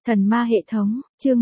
Thần ma hệ thống, chương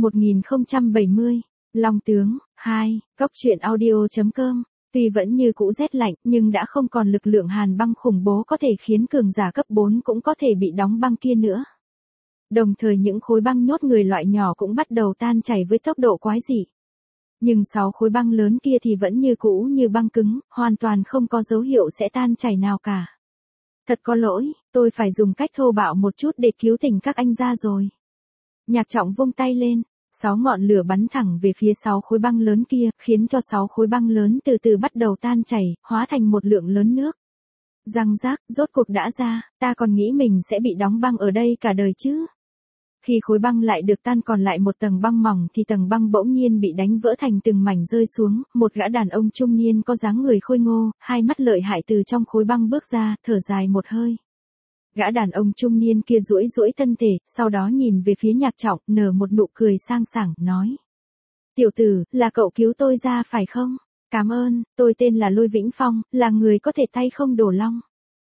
1070, Long tướng, 2, Cóc truyện audio.com. Tuy vẫn như cũ rét lạnh nhưng đã không còn lực lượng hàn băng khủng bố có thể khiến cường giả cấp 4 cũng có thể bị đóng băng kia nữa. Đồng thời những khối băng nhốt người loại nhỏ cũng bắt đầu tan chảy với tốc độ quái dị. Nhưng 6 khối băng lớn kia thì vẫn như cũ như băng cứng, hoàn toàn không có dấu hiệu sẽ tan chảy nào cả. Thật có lỗi, tôi phải dùng cách thô bạo một chút để cứu tỉnh các anh ra rồi. Nhạc Trọng vung tay lên, 6 ngọn lửa bắn thẳng về phía 6 khối băng lớn kia, khiến cho 6 khối băng lớn từ từ bắt đầu tan chảy, hóa thành một lượng lớn nước. Răng rác, rốt cuộc đã ra, ta còn nghĩ mình sẽ bị đóng băng ở đây cả đời chứ. Khi khối băng lại được tan còn lại một tầng băng mỏng thì tầng băng bỗng nhiên bị đánh vỡ thành từng mảnh rơi xuống, một gã đàn ông trung niên có dáng người khôi ngô, hai mắt lợi hại từ trong khối băng bước ra, thở dài một hơi. Gã đàn ông trung niên kia duỗi duỗi thân thể, sau đó nhìn về phía Nhạc Trọng, nở một nụ cười sang sảng, nói. Tiểu tử, là cậu cứu tôi ra phải không? Cảm ơn, tôi tên là Lôi Vĩnh Phong, là người có thể tay không đổ long.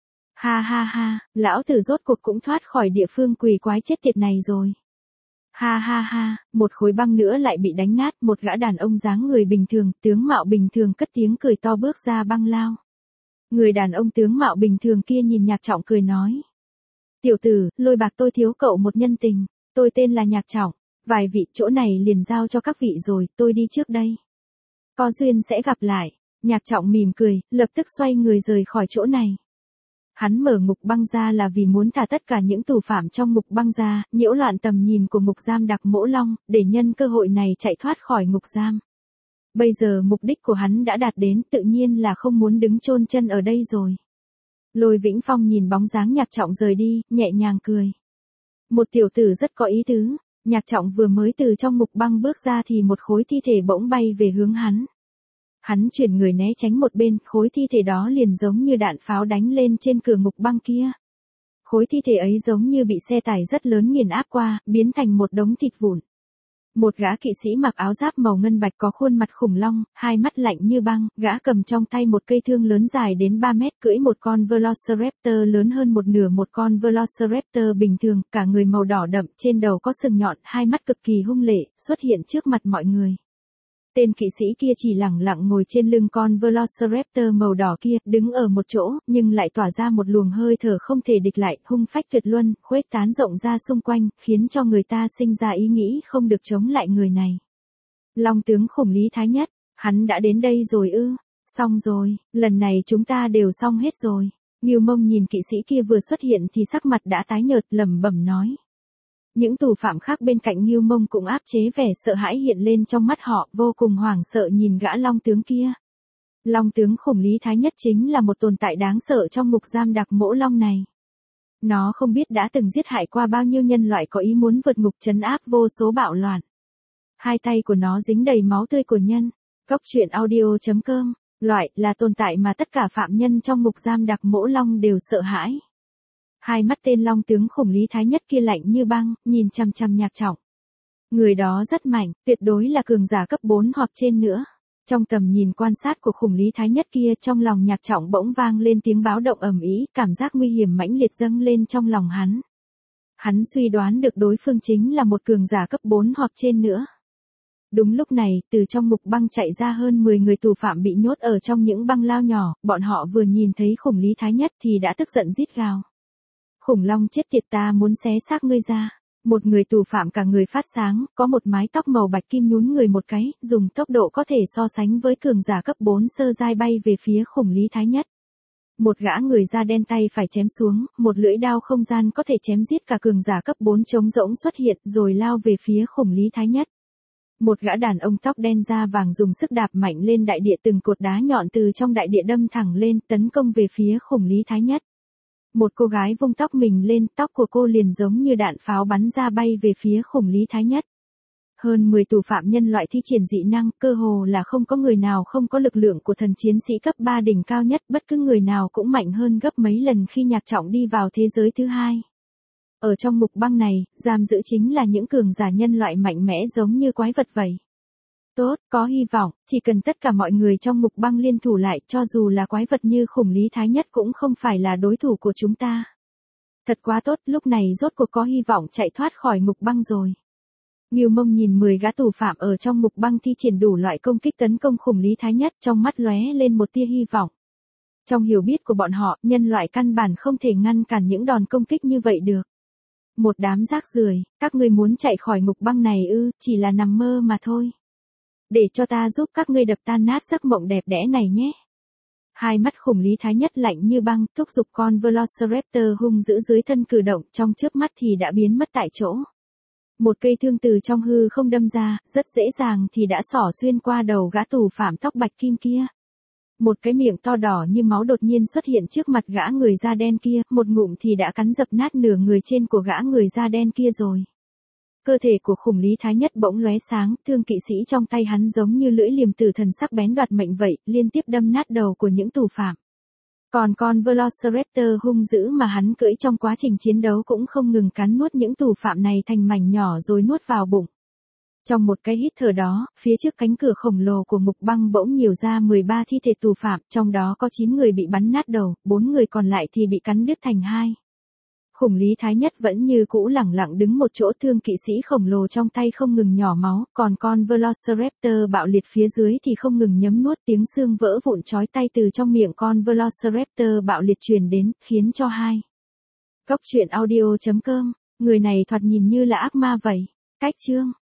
Ha ha ha, lão tử rốt cuộc cũng thoát khỏi địa phương quỷ quái chết tiệt này rồi. Ha ha ha, một khối băng nữa lại bị đánh nát, một gã đàn ông dáng người bình thường, tướng mạo bình thường cất tiếng cười to bước ra băng lao. Người đàn ông tướng mạo bình thường kia nhìn Nhạc Trọng cười nói. Tiểu tử, Lôi bạc tôi thiếu cậu một nhân tình, tôi tên là Nhạc Trọng, vài vị chỗ này liền giao cho các vị rồi, tôi đi trước đây. Có duyên sẽ gặp lại, Nhạc Trọng mỉm cười, lập tức xoay người rời khỏi chỗ này. Hắn mở ngục băng ra là vì muốn thả tất cả những tù phạm trong ngục băng ra, nhiễu loạn tầm nhìn của ngục giam Đặc Mỗ Long, để nhân cơ hội này chạy thoát khỏi ngục giam. Bây giờ mục đích của hắn đã đạt đến, tự nhiên là không muốn đứng chôn chân ở đây rồi. Lôi Vĩnh Phong nhìn bóng dáng Nhạc Trọng rời đi, nhẹ nhàng cười. Một tiểu tử rất có ý tứ, Nhạc Trọng vừa mới từ trong ngục băng bước ra thì một khối thi thể bỗng bay về hướng hắn. Hắn chuyển người né tránh một bên, khối thi thể đó liền giống như đạn pháo đánh lên trên cửa ngục băng kia. Khối thi thể ấy giống như bị xe tải rất lớn nghiền áp qua, biến thành một đống thịt vụn. Một gã kỵ sĩ mặc áo giáp màu ngân bạch có khuôn mặt khủng long, hai mắt lạnh như băng, gã cầm trong tay một cây thương lớn dài đến 3 mét, cưỡi một con Velociraptor lớn hơn một nửa một con Velociraptor bình thường, cả người màu đỏ đậm, trên đầu có sừng nhọn, hai mắt cực kỳ hung lệ, xuất hiện trước mặt mọi người. Tên kỵ sĩ kia chỉ lẳng lặng ngồi trên lưng con Velociraptor màu đỏ kia, đứng ở một chỗ, nhưng lại tỏa ra một luồng hơi thở không thể địch lại, hung phách tuyệt luân, khuếch tán rộng ra xung quanh, khiến cho người ta sinh ra ý nghĩ không được chống lại người này. Long tướng khủng Lý Thái Nhất, hắn đã đến đây rồi ư? Xong rồi, lần này chúng ta đều xong hết rồi. Ngưu Mông nhìn kỵ sĩ kia vừa xuất hiện thì sắc mặt đã tái nhợt, lẩm bẩm nói. Những tù phạm khác bên cạnh Ngưu Mông cũng áp chế vẻ sợ hãi hiện lên trong mắt họ, vô cùng hoảng sợ nhìn gã long tướng kia. Long tướng khủng Lý Thái Nhất chính là một tồn tại đáng sợ trong ngục giam Đặc Mỗ Long này. Nó không biết đã từng giết hại qua bao nhiêu nhân loại có ý muốn vượt ngục trấn áp vô số bạo loạn. Hai tay của nó dính đầy máu tươi của nhân. Cóc truyện audio.com, loại là tồn tại mà tất cả phạm nhân trong ngục giam Đặc Mỗ Long đều sợ hãi. Hai mắt tên long tướng khủng Lý Thái Nhất kia lạnh như băng, nhìn chằm chằm Nhạc Trọng. Người đó rất mạnh, tuyệt đối là cường giả cấp 4 hoặc trên nữa. Trong tầm nhìn quan sát của khủng Lý Thái Nhất kia, trong lòng Nhạc Trọng bỗng vang lên tiếng báo động ầm ĩ, cảm giác nguy hiểm mãnh liệt dâng lên trong lòng hắn. Hắn suy đoán được đối phương chính là một cường giả cấp 4 hoặc trên nữa. Đúng lúc này, từ trong ngục băng chạy ra hơn 10 người tù phạm bị nhốt ở trong những băng lao nhỏ, bọn họ vừa nhìn thấy khủng Lý Thái Nhất thì đã tức giận rít gào. Khủng long chết tiệt, ta muốn xé xác ngươi ra. Một người tù phạm cả người phát sáng, có một mái tóc màu bạch kim nhún người một cái, dùng tốc độ có thể so sánh với cường giả cấp 4 sơ giai bay về phía khủng Lý Thái Nhất. Một gã người da đen tay phải chém xuống, một lưỡi đao không gian có thể chém giết cả cường giả cấp 4 trống rỗng xuất hiện rồi lao về phía khủng Lý Thái Nhất. Một gã đàn ông tóc đen da vàng dùng sức đạp mạnh lên đại địa, từng cột đá nhọn từ trong đại địa đâm thẳng lên, tấn công về phía khủng Lý Thái Nhất. Một cô gái vung tóc mình lên, tóc của cô liền giống như đạn pháo bắn ra bay về phía khủng Lý Thái Nhất. Hơn 10 tù phạm nhân loại thi triển dị năng, cơ hồ là không có người nào không có lực lượng của thần chiến sĩ cấp 3 đỉnh cao nhất, bất cứ người nào cũng mạnh hơn gấp mấy lần khi Nhạc Trọng đi vào thế giới thứ hai. Ở trong ngục băng này, giam giữ chính là những cường giả nhân loại mạnh mẽ giống như quái vật vậy. Tốt, có hy vọng, chỉ cần tất cả mọi người trong ngục băng liên thủ lại, cho dù là quái vật như khủng Lý Thái Nhất cũng không phải là đối thủ của chúng ta. Thật quá tốt, lúc này rốt cuộc có hy vọng chạy thoát khỏi ngục băng rồi. Ngưu Mông nhìn 10 gã tù phạm ở trong ngục băng thi triển đủ loại công kích tấn công khủng Lý Thái Nhất, trong mắt lóe lên một tia hy vọng. Trong hiểu biết của bọn họ, nhân loại căn bản không thể ngăn cản những đòn công kích như vậy được. Một đám rác rưởi, các ngươi muốn chạy khỏi ngục băng này ư, chỉ là nằm mơ mà thôi. Để cho ta giúp các ngươi đập tan nát giấc mộng đẹp đẽ này nhé. Hai mắt khủng Lý Thái Nhất lạnh như băng, thúc giục con Velociraptor hung dữ dưới thân cử động, trong chớp mắt thì đã biến mất tại chỗ. Một cây thương từ trong hư không đâm ra, rất dễ dàng thì đã xỏ xuyên qua đầu gã tù phạm tóc bạch kim kia. Một cái miệng to đỏ như máu đột nhiên xuất hiện trước mặt gã người da đen kia, một ngụm thì đã cắn dập nát nửa người trên của gã người da đen kia rồi. Cơ thể của khủng Lý Thái Nhất bỗng lóe sáng, thương kỵ sĩ trong tay hắn giống như lưỡi liềm tử thần sắc bén đoạt mệnh vậy, liên tiếp đâm nát đầu của những tù phạm. Còn con Velociraptor hung dữ mà hắn cưỡi trong quá trình chiến đấu cũng không ngừng cắn nuốt những tù phạm này thành mảnh nhỏ rồi nuốt vào bụng. Trong một cái hít thở đó, phía trước cánh cửa khổng lồ của ngục băng bỗng nhiều ra 13 thi thể tù phạm, trong đó có 9 người bị bắn nát đầu, 4 người còn lại thì bị cắn đứt thành hai. Khủng Lý Thái Nhất vẫn như cũ lẳng lặng đứng một chỗ, thương kỵ sĩ khổng lồ trong tay không ngừng nhỏ máu, còn con Velociraptor bạo liệt phía dưới thì không ngừng nhấm nuốt, tiếng xương vỡ vụn chói tai từ trong miệng con Velociraptor bạo liệt truyền đến, khiến cho hai. Cốc truyện audio.com, người này thoạt nhìn như là ác ma vậy. Cách chương